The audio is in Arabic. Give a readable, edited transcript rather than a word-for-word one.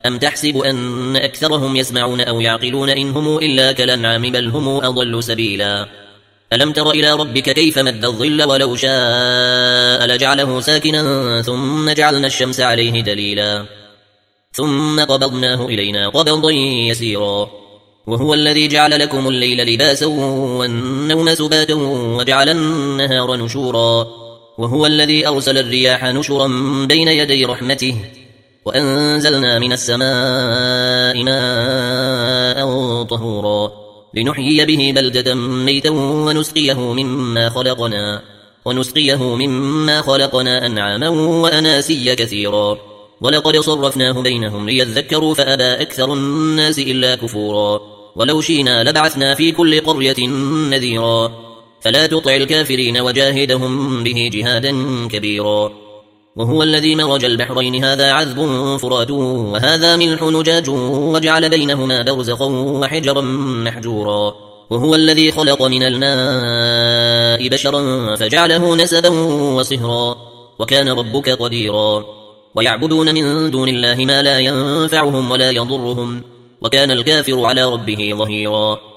أم تحسب أن أكثرهم يسمعون أو يعقلون إن هم إلا كالأنعام بل هم أضل سبيلا ألم تر إلى ربك كيف مد الظل ولو شاء لجعله ساكنا ثم جعلنا الشمس عليه دليلا ثم قبضناه إلينا قبضا يسيرا وهو الذي جعل لكم الليل لباسا والنوم سباتا وجعل النهار نشورا وهو الذي أرسل الرياح نشرا بين يدي رحمته وأنزلنا من السماء ماء طهورا لنحيي به بلدة ميتا ونسقيه مما خلقنا أنعاما وأناسيا كثيرا ولقد صرفناه بينهم ليذكروا فأبى أكثر الناس إلا كفورا ولو شئنا لبعثنا في كل قرية نذيرا فلا تطع الكافرين وجاهدهم به جهادا كبيرا وهو الذي مرج البحرين هذا عذب فرات وهذا ملح نجاج وجعل بينهما برزخا وحجرا محجورا وهو الذي خلق من الماء بشرا فجعله نسبا وصهرا وكان ربك قديرا ويعبدون من دون الله ما لا ينفعهم ولا يضرهم وكان الكافر على ربه ظهيرا